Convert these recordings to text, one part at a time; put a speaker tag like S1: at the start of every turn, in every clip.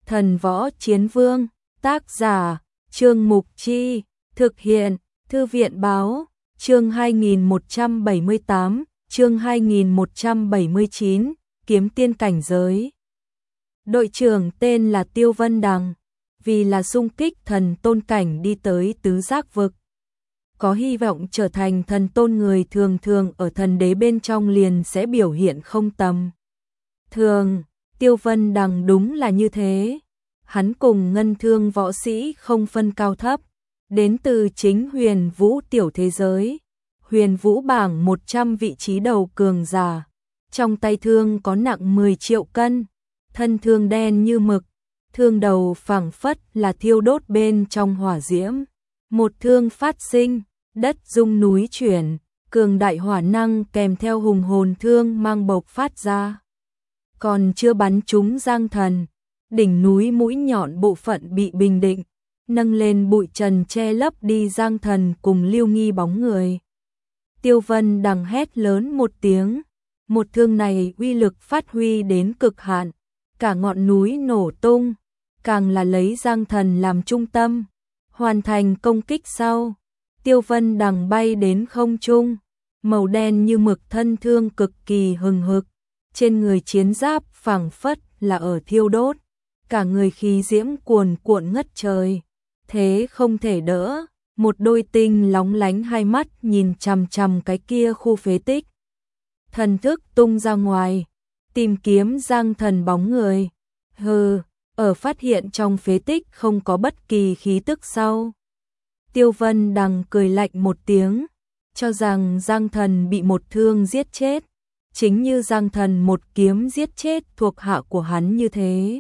S1: Thần Võ Chiến Vương, tác giả, Trương Mục Chi, thực hiện, Thư viện Báo, chương 2178, chương 2179, kiếm tiên cảnh giới. Đội trưởng tên là Tiêu Vân Đằng, vì là xung kích thần tôn cảnh đi tới tứ giác vực. Có hy vọng trở thành thần tôn, người thường thường ở thần đế bên trong liền sẽ biểu hiện không tầm thường. Tiêu Vân Đằng đúng là như thế. Hắn cùng ngân thương võ sĩ không phân cao thấp, đến từ chính huyền vũ tiểu thế giới, huyền vũ bảng 100 vị trí đầu cường giả. Trong tay thương có nặng 10 triệu cân, thân thương đen như mực, thương đầu phảng phất là thiêu đốt bên trong hỏa diễm. Một thương phát sinh, đất rung núi chuyển, cường đại hỏa năng kèm theo hùng hồn thương mang bộc phát ra. Còn chưa bắn trúng Giang Thần, đỉnh núi mũi nhọn bộ phận bị bình định, nâng lên bụi trần che lấp đi Giang Thần cùng Lưu Nghi bóng người. Tiêu Vân Đằng hét lớn một tiếng, một thương này uy lực phát huy đến cực hạn, cả ngọn núi nổ tung, càng là lấy Giang Thần làm trung tâm, hoàn thành công kích sau. Tiêu Vân Đằng bay đến không trung, màu đen như mực thân thương cực kỳ hừng hực, trên người chiến giáp phảng phất là ở thiêu đốt, cả người khí diễm cuồn cuộn ngất trời, thế không thể đỡ. Một đôi tinh lóng lánh hai mắt nhìn chằm chằm cái kia khu phế tích. Thần thức tung ra ngoài, tìm kiếm Giang Thần bóng người. Hừ, ở phát hiện trong phế tích không có bất kỳ khí tức sau. Tiêu Vân Đằng cười lạnh một tiếng, cho rằng Giang Thần bị một thương giết chết, chính như Giang Thần một kiếm giết chết thuộc hạ của hắn như thế.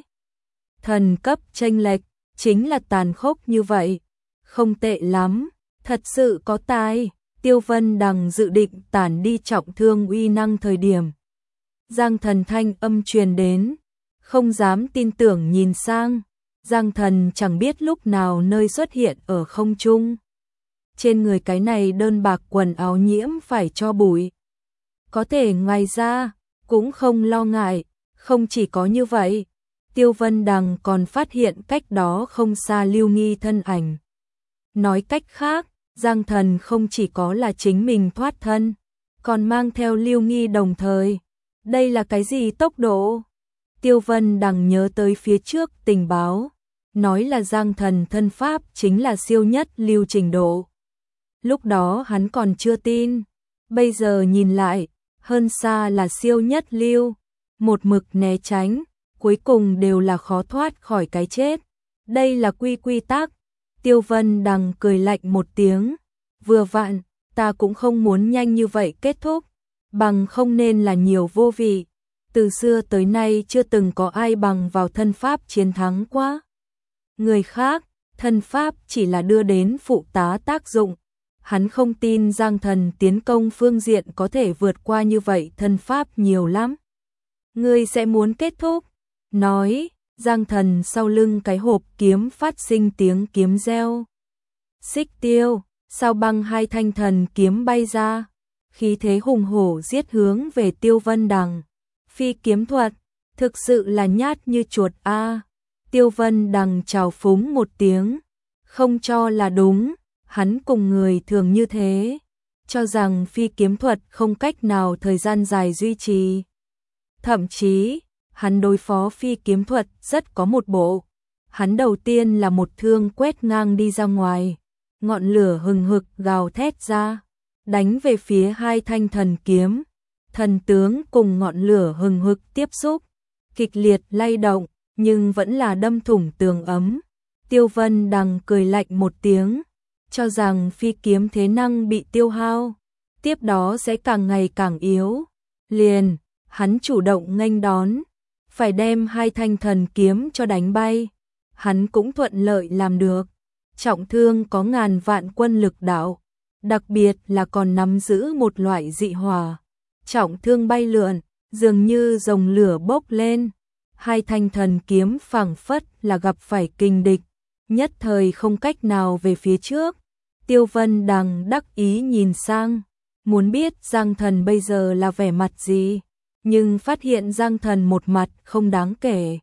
S1: Thần cấp chênh lệch, chính là tàn khốc như vậy. Không tệ lắm, thật sự có tài. Tiêu Vân Đằng dự định tản đi trọng thương uy năng thời điểm. Giang Thần thanh âm truyền đến, không dám tin tưởng nhìn sang. Giang Thần chẳng biết lúc nào nơi xuất hiện ở không trung. Trên người cái này đơn bạc quần áo nhiễm phải cho bụi. Có thể ngoài ra, cũng không lo ngại, không chỉ có như vậy. Tiêu Vân Đằng còn phát hiện cách đó không xa Lưu Nghi thân ảnh. Nói cách khác, Giang Thần không chỉ có là chính mình thoát thân, còn mang theo Lưu Nghi đồng thời. Đây là cái gì tốc độ? Tiêu Vân Đằng nhớ tới phía trước tình báo, nói là Giang Thần thân pháp chính là siêu nhất lưu trình độ. Lúc đó hắn còn chưa tin, bây giờ nhìn lại, hơn xa là siêu nhất lưu, một mực né tránh, cuối cùng đều là khó thoát khỏi cái chết. Đây là quy tắc. Tiêu Vân Đằng cười lạnh một tiếng, vừa vặn, ta cũng không muốn nhanh như vậy kết thúc, bằng không nên là nhiều vô vị. Từ xưa tới nay chưa từng có ai bằng vào thân pháp chiến thắng quá người khác, thân pháp chỉ là đưa đến phụ tá tác dụng. Hắn không tin Giang Thần tiến công phương diện có thể vượt qua như vậy, thân pháp nhiều lắm. Ngươi sẽ muốn kết thúc? Nói, Giang Thần sau lưng cái hộp kiếm phát sinh tiếng kiếm reo. Xích tiêu, sao băng hai thanh thần kiếm bay ra, khí thế hùng hổ giết hướng về Tiêu Vân Đằng. Phi kiếm thuật, thực sự là nhát như chuột a. Tiêu Vân Đằng trào phúng một tiếng, không cho là đúng, hắn cùng người thường như thế, cho rằng phi kiếm thuật không cách nào thời gian dài duy trì. Thậm chí, hắn đối phó phi kiếm thuật rất có một bộ. Hắn đầu tiên là một thương quét ngang đi ra ngoài, ngọn lửa hừng hực gào thét ra, đánh về phía hai thanh thần kiếm. Thần tướng cùng ngọn lửa hừng hực tiếp xúc, kịch liệt lay động, nhưng vẫn là đâm thủng tường ấm. Tiêu Vân Đằng cười lạnh một tiếng, cho rằng phi kiếm thế năng bị tiêu hao, tiếp đó sẽ càng ngày càng yếu. Liền, hắn chủ động nghênh đón, phải đem hai thanh thần kiếm cho đánh bay. Hắn cũng thuận lợi làm được. Trọng thương có ngàn vạn quân lực đạo, đặc biệt là còn nắm giữ một loại dị hỏa. Trọng thương bay lượn, dường như rồng lửa bốc lên. Hai thanh thần kiếm phảng phất là gặp phải kình địch, nhất thời không cách nào về phía trước. Tiêu Vân Đằng đắc ý nhìn sang, muốn biết Giang Thần bây giờ là vẻ mặt gì, nhưng phát hiện Giang Thần một mặt không đáng kể,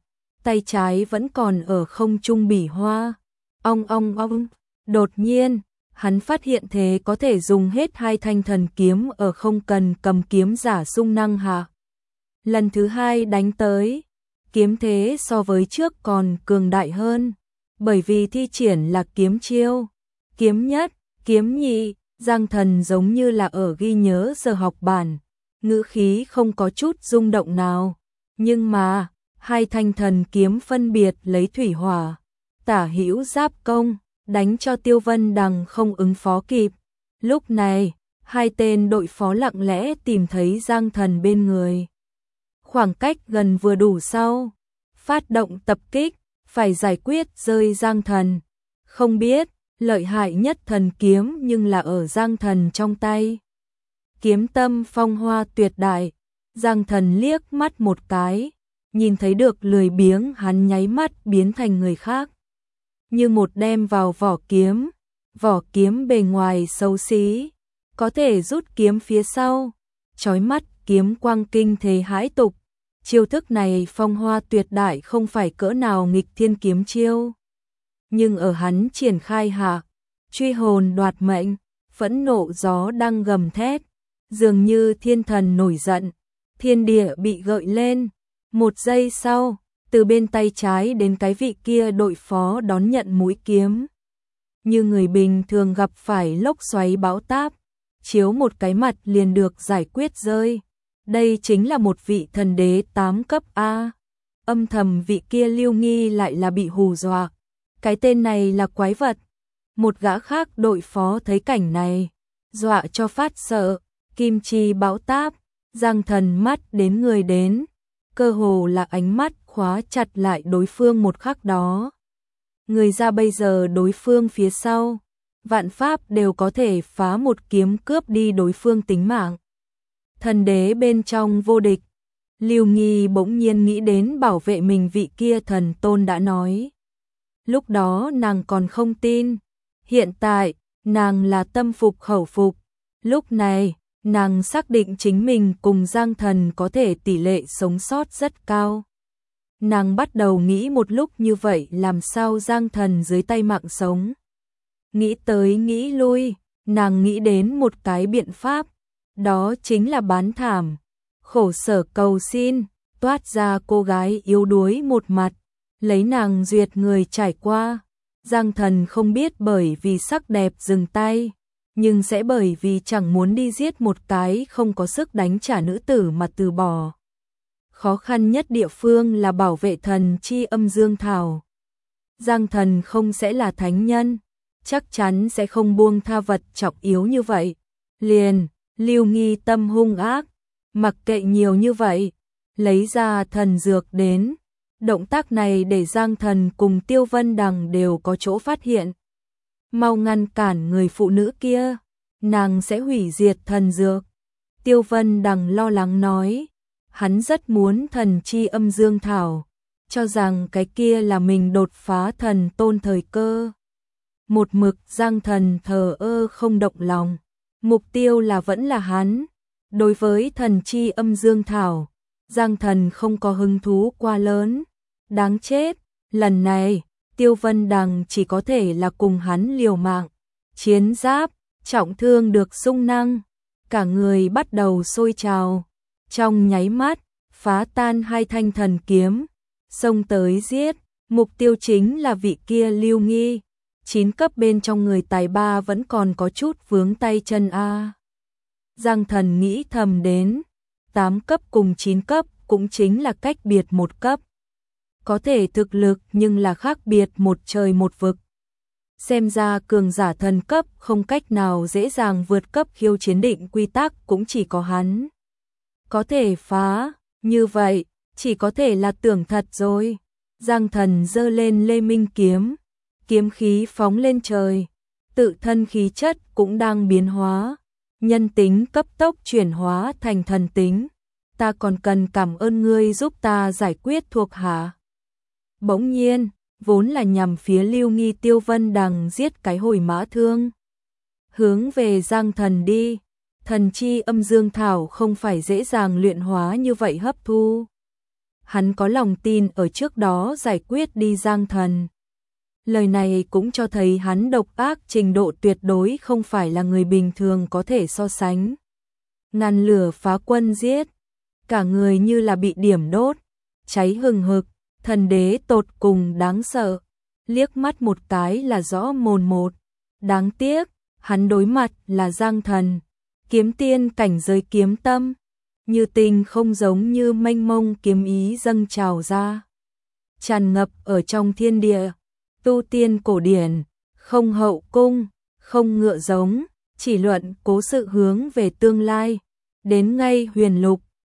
S1: tay trái vẫn còn ở không trung bỉ hoa. Ong ong ong, đột nhiên, hắn phát hiện thế có thể dùng hết hai thanh thần kiếm ở không cần cầm kiếm giả xung năng hạ. Lần thứ hai đánh tới, kiếm thế so với trước còn cường đại hơn, bởi vì thi triển là kiếm chiêu. Kiếm nhất, kiếm nhị, Giang Thần giống như là ở ghi nhớ giờ học bản, ngữ khí không có chút rung động nào. Nhưng mà, hai thanh thần kiếm phân biệt lấy thủy hỏa, tả hữu giáp công, đánh cho Tiêu Vân Đằng không ứng phó kịp. Lúc này, hai tên đội phó lặng lẽ tìm thấy Giang Thần bên người. Khoảng cách gần vừa đủ sau, phát động tập kích, phải giải quyết rơi Giang Thần. Không biết, lợi hại nhất thần kiếm nhưng là ở Giang Thần trong tay. Kiếm tâm phong hoa tuyệt đại, Giang Thần liếc mắt một cái, nhìn thấy được lười biếng hắn nháy mắt biến thành người khác. Như một đem vào vỏ kiếm bề ngoài xấu xí, có thể rút kiếm phía sau, chói mắt kiếm quang kinh thế hãi tục. Chiêu thức này phong hoa tuyệt đại không phải cỡ nào nghịch thiên kiếm chiêu. Nhưng ở hắn triển khai hạ, truy hồn đoạt mệnh, phẫn nộ gió đang gầm thét, dường như thiên thần nổi giận, thiên địa bị gợi lên. Một giây sau, từ bên tay trái đến cái vị kia đội phó đón nhận mũi kiếm. Như người bình thường gặp phải lốc xoáy bão táp, chiếu một cái mặt liền được giải quyết rơi. Đây chính là một vị thần đế 8 cấp A. Âm thầm vị kia Lưu Nghi lại là bị hù dọa. Cái tên này là quái vật. Một gã khác đội phó thấy cảnh này, dọa cho phát sợ, kim chi bão táp, Giang Thần mắt đến người đến, cơ hồ là ánh mắt khóa chặt lại đối phương một khắc đó. Người ra bây giờ đối phương phía sau, vạn pháp đều có thể phá một kiếm cướp đi đối phương tính mạng. Thần đế bên trong vô địch, Lưu Nghi bỗng nhiên nghĩ đến bảo vệ mình vị kia thần tôn đã nói. Lúc đó nàng còn không tin, hiện tại, nàng là tâm phục khẩu phục. Lúc này, nàng xác định chính mình cùng Giang Thần có thể tỷ lệ sống sót rất cao. Nàng bắt đầu nghĩ một lúc như vậy làm sao Giang Thần dưới tay mạng sống. Nghĩ tới nghĩ lui, nàng nghĩ đến một cái biện pháp, đó chính là bán thảm, khổ sở cầu xin, toát ra cô gái yếu đuối một mặt, lấy nàng duyệt người trải qua. Giang Thần không biết bởi vì sắc đẹp dừng tay, nhưng sẽ bởi vì chẳng muốn đi giết một cái không có sức đánh trả nữ tử mà từ bỏ. Khó khăn nhất địa phương là bảo vệ thần chi âm dương thảo. Giang Thần không sẽ là thánh nhân, chắc chắn sẽ không buông tha vật trọng yếu như vậy. Liền, Lưu Nghi tâm hung ác, mặc kệ nhiều như vậy, lấy ra thần dược đến. Động tác này để Giang Thần cùng Tiêu Vân Đằng đều có chỗ phát hiện. Mau ngăn cản người phụ nữ kia, nàng sẽ hủy diệt thần dược. Tiêu Vân Đằng lo lắng nói, hắn rất muốn thần chi âm dương thảo, cho rằng cái kia là mình đột phá thần tôn thời cơ. Một mực Giang Thần thờ ơ không động lòng, mục tiêu là vẫn là hắn. Đối với thần chi âm dương thảo, Giang Thần không có hứng thú quá lớn. Đáng chết, lần này, Tiêu Vân Đằng chỉ có thể là cùng hắn liều mạng. Chiến giáp, trọng thương được xung năng, cả người bắt đầu sôi trào. Trong nháy mắt, phá tan hai thanh thần kiếm, xông tới giết, mục tiêu chính là vị kia Lưu Nghi. 9 cấp bên trong người tài ba vẫn còn có chút vướng tay chân a. Giang Thần nghĩ thầm đến, 8 cấp cùng 9 cấp cũng chính là cách biệt một cấp. Có thể thực lực nhưng là khác biệt một trời một vực. Xem ra cường giả thần cấp không cách nào dễ dàng vượt cấp khiêu chiến định quy tắc cũng chỉ có hắn. Có thể phá, như vậy, chỉ có thể là tưởng thật rồi. Giang Thần giơ lên Lê Minh kiếm, kiếm khí phóng lên trời, tự thân khí chất cũng đang biến hóa, nhân tính cấp tốc chuyển hóa thành thần tính. Ta còn cần cảm ơn ngươi giúp ta giải quyết thuộc hạ. Bỗng nhiên, vốn là nhằm phía Lưu Nghi Tiêu Vân Đằng giết cái hồi mã thương. Hướng về Giang Thần đi, thần chi âm dương thảo không phải dễ dàng luyện hóa như vậy hấp thu. hắn có lòng tin ở trước đó giải quyết đi Giang Thần. Lời này cũng cho thấy hắn độc ác trình độ tuyệt đối không phải là người bình thường có thể so sánh. Ngàn lửa phá quân giết, cả người như là bị điểm đốt, cháy hừng hực, thần đế tột cùng đáng sợ, liếc mắt một cái là rõ mồn một. Đáng tiếc, hắn đối mặt là Giang Thần, kiếm tiên cảnh giới kiếm tâm, như tình không giống như mênh mông kiếm ý dâng trào ra, tràn ngập ở trong thiên địa. Tu tiên cổ điển, không hậu cung, không ngựa giống, chỉ luận cố sự hướng về tương lai, đến ngay huyền lục,